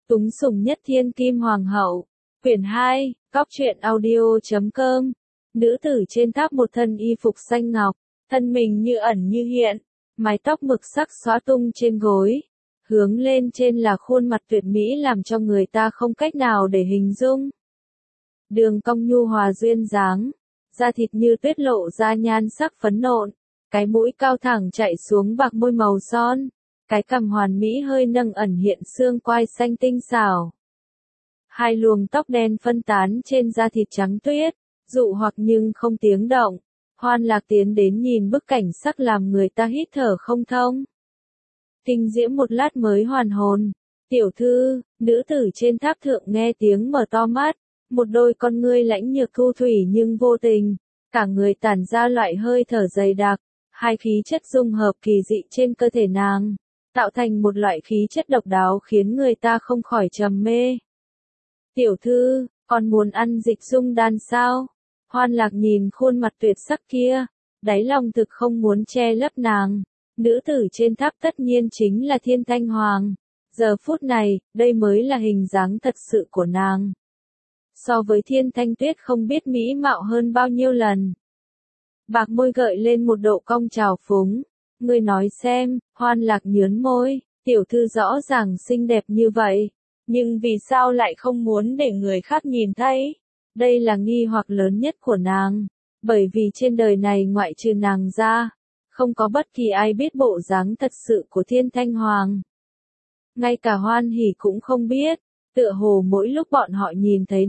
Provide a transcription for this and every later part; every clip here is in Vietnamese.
Túng sủng nhất thiên kim hoàng hậu. Quyển 2, Cóc truyện audio.com. Nữ tử trên tháp một thân y phục xanh ngọc, thân mình như ẩn như hiện, mái tóc mực sắc xõa tung trên gối. Hướng lên trên là khuôn mặt tuyệt mỹ làm cho người ta không cách nào để hình dung. Đường cong nhu hòa duyên dáng, da thịt như tuyết lộ ra nhan sắc phấn nộn, cái mũi cao thẳng chạy xuống bạc môi màu son, cái cằm hoàn mỹ hơi nâng ẩn hiện xương quai xanh tinh xảo. Hai luồng tóc đen phân tán trên da thịt trắng tuyết, dụ hoặc nhưng không tiếng động. Hoan Lạc tiến đến nhìn bức cảnh sắc làm người ta hít thở không thông. Kinh diễm một lát mới hoàn hồn. Tiểu thư, nữ tử trên tháp thượng nghe tiếng mở to mắt, một đôi con ngươi lãnh nhược thu thủy nhưng vô tình, cả người tản ra loại hơi thở dày đặc, hai khí chất dung hợp kỳ dị trên cơ thể nàng, tạo thành một loại khí chất độc đáo khiến người ta không khỏi trầm mê. Tiểu thư, còn muốn ăn dịch dung đan sao? Hoan Lạc nhìn khuôn mặt tuyệt sắc kia, đáy lòng thực không muốn che lấp nàng. Nữ tử trên tháp tất nhiên chính là Thiên Thanh Hoàng. Giờ phút này, đây mới là hình dáng thật sự của nàng. So với Thiên Thanh Tuyết không biết mỹ mạo hơn bao nhiêu lần. Bạc môi gợi lên một độ cong trào phúng. Ngươi nói xem, Hoan Lạc nhướn môi, tiểu thư rõ ràng xinh đẹp như vậy. Nhưng vì sao lại không muốn để người khác nhìn thấy? Đây là nghi hoặc lớn nhất của nàng. Bởi vì trên đời này ngoại trừ nàng ra, không có bất kỳ ai biết bộ dáng thật sự của Thiên Thanh Hoàng. Ngay cả Hoan Hỷ cũng không biết, tựa hồ mỗi lúc bọn họ nhìn thấy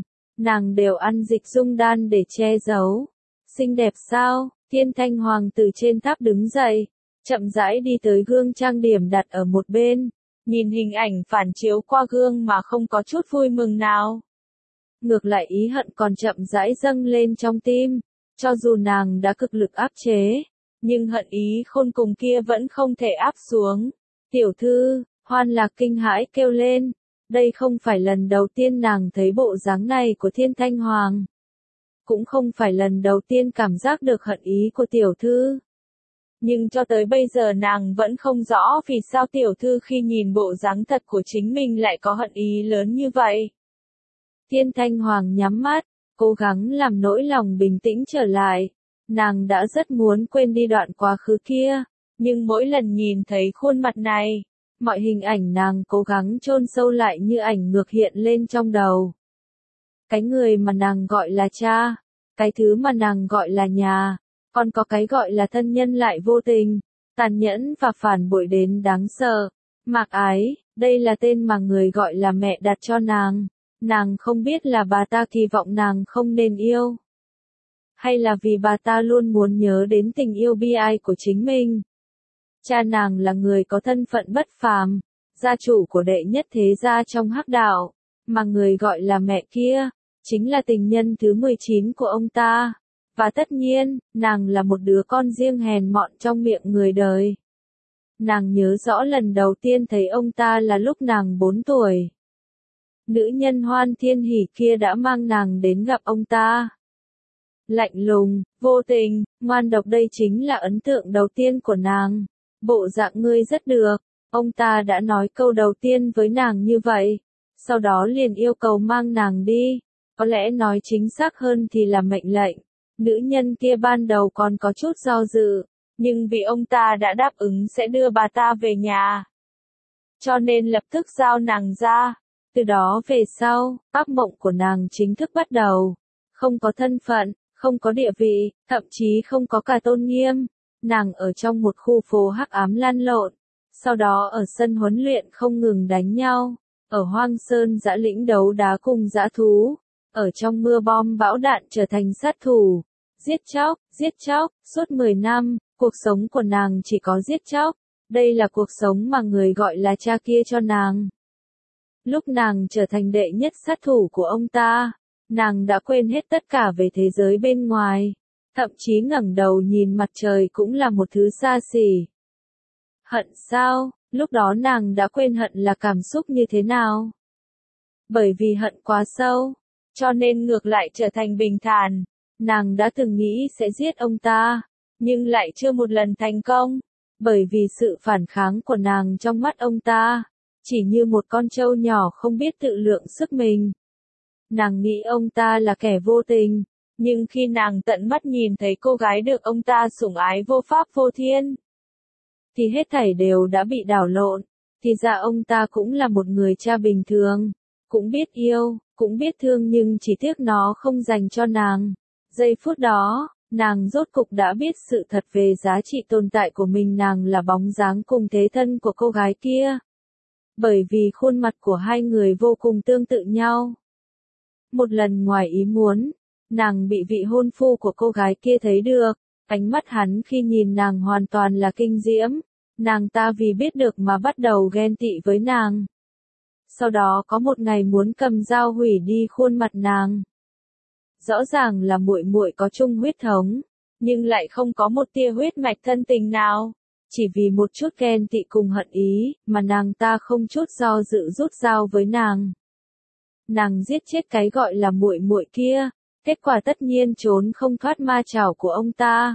nàng đều ăn dịch dung đan để che giấu. Xinh đẹp sao? Thiên Thanh Hoàng từ trên tháp đứng dậy, chậm rãi đi tới gương trang điểm đặt ở một bên, nhìn hình ảnh phản chiếu qua gương mà không có chút vui mừng nào. Ngược lại ý hận còn chậm rãi dâng lên trong tim, cho dù nàng đã cực lực áp chế, nhưng hận ý khôn cùng kia vẫn không thể áp xuống. Tiểu thư, Hoan Lạc kinh hãi kêu lên, đây không phải lần đầu tiên nàng thấy bộ dáng này của Thiên Thanh Hoàng. Cũng không phải lần đầu tiên cảm giác được hận ý của tiểu thư. Nhưng cho tới bây giờ nàng vẫn không rõ vì sao tiểu thư khi nhìn bộ dáng thật của chính mình lại có hận ý lớn như vậy. Thiên Thanh Hoàng nhắm mắt, cố gắng làm nỗi lòng bình tĩnh trở lại. Nàng đã rất muốn quên đi đoạn quá khứ kia, nhưng mỗi lần nhìn thấy khuôn mặt này, mọi hình ảnh nàng cố gắng chôn sâu lại như ảnh ngược hiện lên trong đầu. Cái người mà nàng gọi là cha, cái thứ mà nàng gọi là nhà, còn có cái gọi là thân nhân lại vô tình, tàn nhẫn và phản bội đến đáng sợ. Mạc Ái, đây là tên mà người gọi là mẹ đặt cho nàng. Nàng không biết là bà ta kỳ vọng nàng không nên yêu, hay là vì bà ta luôn muốn nhớ đến tình yêu bi ai của chính mình. Cha nàng là người có thân phận bất phàm, gia chủ của đệ nhất thế gia trong Hắc Đạo, mà người gọi là mẹ kia, chính là tình nhân thứ 19 của ông ta. Và tất nhiên, nàng là một đứa con riêng hèn mọn trong miệng người đời. Nàng nhớ rõ lần đầu tiên thấy ông ta là lúc nàng 4 tuổi. Nữ nhân Hoan Thiên Hỷ kia đã mang nàng đến gặp ông ta. Lạnh lùng, vô tình, ngoan độc, đây chính là ấn tượng đầu tiên của nàng. Bộ dạng ngươi rất được, ông ta đã nói câu đầu tiên với nàng như vậy, sau đó liền yêu cầu mang nàng đi, có lẽ nói chính xác hơn thì là mệnh lệnh. Nữ nhân kia ban đầu còn có chút do dự, nhưng vì ông ta đã đáp ứng sẽ đưa bà ta về nhà, cho nên lập tức giao nàng ra. Từ đó về sau, ác mộng của nàng chính thức bắt đầu. Không có thân phận, không có địa vị, thậm chí không có cả tôn nghiêm. Nàng ở trong một khu phố hắc ám lăn lộn. Sau đó ở sân huấn luyện không ngừng đánh nhau. Ở hoang sơn dã lĩnh đấu đá cùng dã thú. Ở trong mưa bom bão đạn trở thành sát thủ. Giết chóc, suốt 10 năm, cuộc sống của nàng chỉ có giết chóc. Đây là cuộc sống mà người gọi là cha kia cho nàng. Lúc nàng trở thành đệ nhất sát thủ của ông ta, nàng đã quên hết tất cả về thế giới bên ngoài, thậm chí ngẩng đầu nhìn mặt trời cũng là một thứ xa xỉ. Hận sao? Lúc đó nàng đã quên hận là cảm xúc như thế nào. Bởi vì hận quá sâu, cho nên ngược lại trở thành bình thản. Nàng đã từng nghĩ sẽ giết ông ta, nhưng lại chưa một lần thành công, bởi vì sự phản kháng của nàng trong mắt ông ta chỉ như một con trâu nhỏ không biết tự lượng sức mình. Nàng nghĩ ông ta là kẻ vô tình, nhưng khi nàng tận mắt nhìn thấy cô gái được ông ta sủng ái vô pháp vô thiên, thì hết thảy đều đã bị đảo lộn. Thì ra ông ta cũng là một người cha bình thường, cũng biết yêu, cũng biết thương nhưng chỉ tiếc nó không dành cho nàng. Giây phút đó, nàng rốt cục đã biết sự thật về giá trị tồn tại của mình. Nàng là bóng dáng cùng thế thân của cô gái kia. Bởi vì khuôn mặt của hai người vô cùng tương tự nhau. Một lần ngoài ý muốn, nàng bị vị hôn phu của cô gái kia thấy được. Ánh mắt hắn khi nhìn nàng hoàn toàn là kinh diễm. Nàng ta vì biết được mà bắt đầu ghen tị với nàng. Sau đó có một ngày muốn cầm dao hủy đi khuôn mặt nàng. Rõ ràng là muội muội có chung huyết thống, nhưng lại không có một tia huyết mạch thân tình nào. Chỉ vì một chút ghen tị cùng hận ý, mà nàng ta không chút do dự rút dao với nàng. Nàng giết chết cái gọi là muội muội kia, kết quả tất nhiên trốn không thoát ma chảo của ông ta.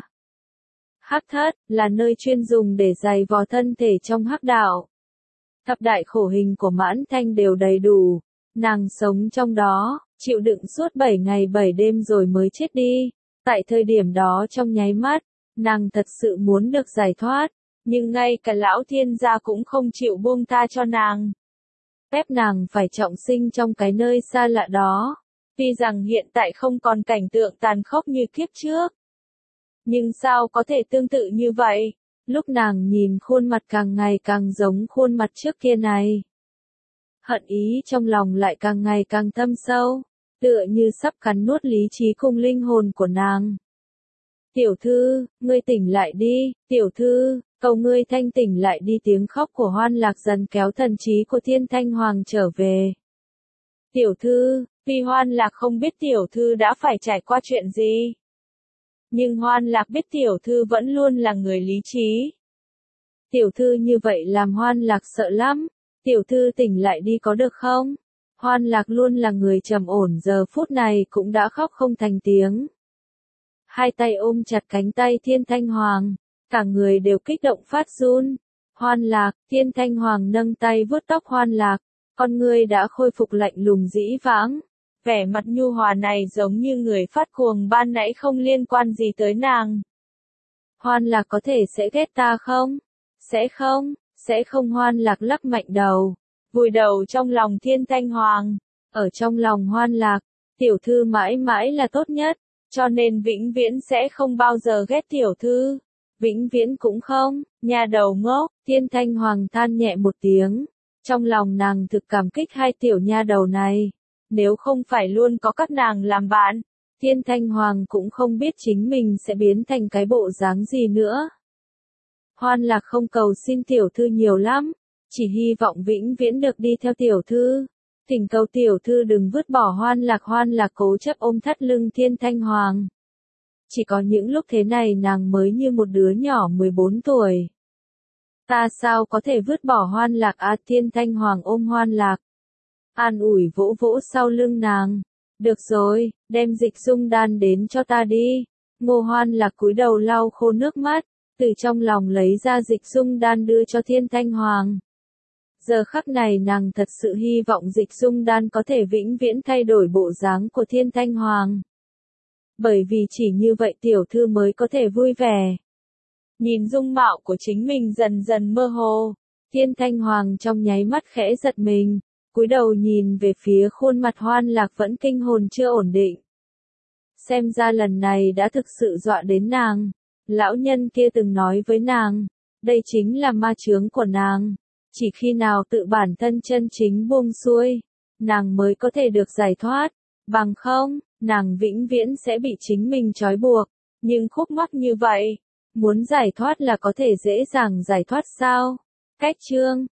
Hắc thất là nơi chuyên dùng để giày vò thân thể trong hắc đạo. Thập đại khổ hình của Mãn Thanh đều đầy đủ, nàng sống trong đó, chịu đựng suốt 7 ngày 7 đêm rồi mới chết đi. Tại thời điểm đó trong nháy mắt, nàng thật sự muốn được giải thoát, nhưng ngay cả lão thiên gia cũng không chịu buông tha cho nàng. Ép nàng phải trọng sinh trong cái nơi xa lạ đó. Tuy rằng hiện tại không còn cảnh tượng tàn khốc như kiếp trước, nhưng sao có thể tương tự như vậy? Lúc nàng nhìn khuôn mặt càng ngày càng giống khuôn mặt trước kia này, hận ý trong lòng lại càng ngày càng thâm sâu, tựa như sắp cắn nuốt lý trí cùng linh hồn của nàng. Tiểu thư, ngươi tỉnh lại đi, tiểu thư, cầu ngươi thanh tỉnh lại đi. Tiếng khóc của Hoan Lạc dần kéo thần trí của Thiên Thanh Hoàng trở về. Tiểu thư, vì Hoan Lạc không biết tiểu thư đã phải trải qua chuyện gì. Nhưng Hoan Lạc biết tiểu thư vẫn luôn là người lý trí. Tiểu thư như vậy làm Hoan Lạc sợ lắm. Tiểu thư tỉnh lại đi có được không? Hoan Lạc luôn là người trầm ổn, giờ phút này cũng đã khóc không thành tiếng. Hai tay ôm chặt cánh tay Thiên Thanh Hoàng, cả người đều kích động phát run. Hoan Lạc, Thiên Thanh Hoàng nâng tay vuốt tóc Hoan Lạc, con người đã khôi phục lạnh lùng dĩ vãng. Vẻ mặt nhu hòa này giống như người phát cuồng ban nãy không liên quan gì tới nàng. Hoan Lạc có thể sẽ ghét ta không? Sẽ không. Hoan Lạc lắc mạnh đầu, vùi đầu trong lòng Thiên Thanh Hoàng. Ở trong lòng Hoan Lạc, tiểu thư mãi mãi là tốt nhất, cho nên vĩnh viễn sẽ không bao giờ ghét tiểu thư. Vĩnh viễn cũng không, nhà đầu ngốc. Thiên Thanh Hoàng than nhẹ một tiếng. Trong lòng nàng thực cảm kích hai tiểu nha đầu này. Nếu không phải luôn có các nàng làm bạn, Thiên Thanh Hoàng cũng không biết chính mình sẽ biến thành cái bộ dáng gì nữa. Hoan Lạc không cầu xin tiểu thư nhiều lắm, chỉ hy vọng vĩnh viễn được đi theo tiểu thư. Thỉnh cầu tiểu thư đừng vứt bỏ Hoan Lạc. Hoan Lạc cố chấp ôm thắt lưng Thiên Thanh Hoàng. Chỉ có những lúc thế này nàng mới như một đứa nhỏ 14 tuổi. Ta sao có thể vứt bỏ Hoan Lạc à? Thiên Thanh Hoàng ôm Hoan Lạc, an ủi vỗ vỗ sau lưng nàng. Được rồi, đem dịch dung đan đến cho ta đi. Ngô Hoan Lạc cúi đầu lau khô nước mắt, từ trong lòng lấy ra dịch dung đan đưa cho Thiên Thanh Hoàng. Giờ khắc này nàng thật sự hy vọng dịch dung đan có thể vĩnh viễn thay đổi bộ dáng của Thiên Thanh Hoàng. Bởi vì chỉ như vậy tiểu thư mới có thể vui vẻ. Nhìn dung mạo của chính mình dần dần mơ hồ, Thiên Thanh Hoàng trong nháy mắt khẽ giật mình, cúi đầu nhìn về phía khuôn mặt Hoan Lạc vẫn kinh hồn chưa ổn định. Xem ra lần này đã thực sự dọa đến nàng. Lão nhân kia từng nói với nàng, đây chính là ma chướng của nàng. Chỉ khi nào tự bản thân chân chính buông xuôi, nàng mới có thể được giải thoát. Bằng không, nàng vĩnh viễn sẽ bị chính mình trói buộc. Nhưng khúc mắc như vậy, muốn giải thoát là có thể dễ dàng giải thoát sao? Cách chương